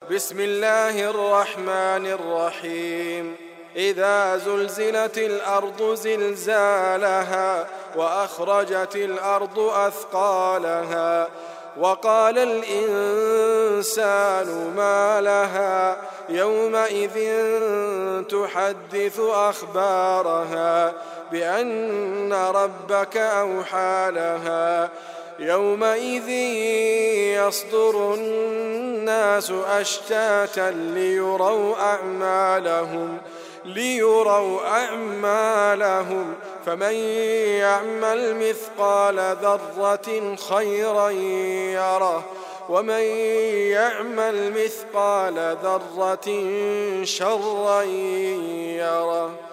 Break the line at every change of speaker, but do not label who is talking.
بسم الله الرحمن الرحيم. إذا زلزلت الأرض زلزالها وأخرجت الأرض أثقالها وقال الإنسان ما لها يومئذ تحدث أخبارها بأن ربك أوحى لها يومئذ يصدر الناس أشتاتا ليروا أعمالهم فمن يعمل مثقال ذرة خيرا يره ومن يعمل مثقال ذرة شرا يره.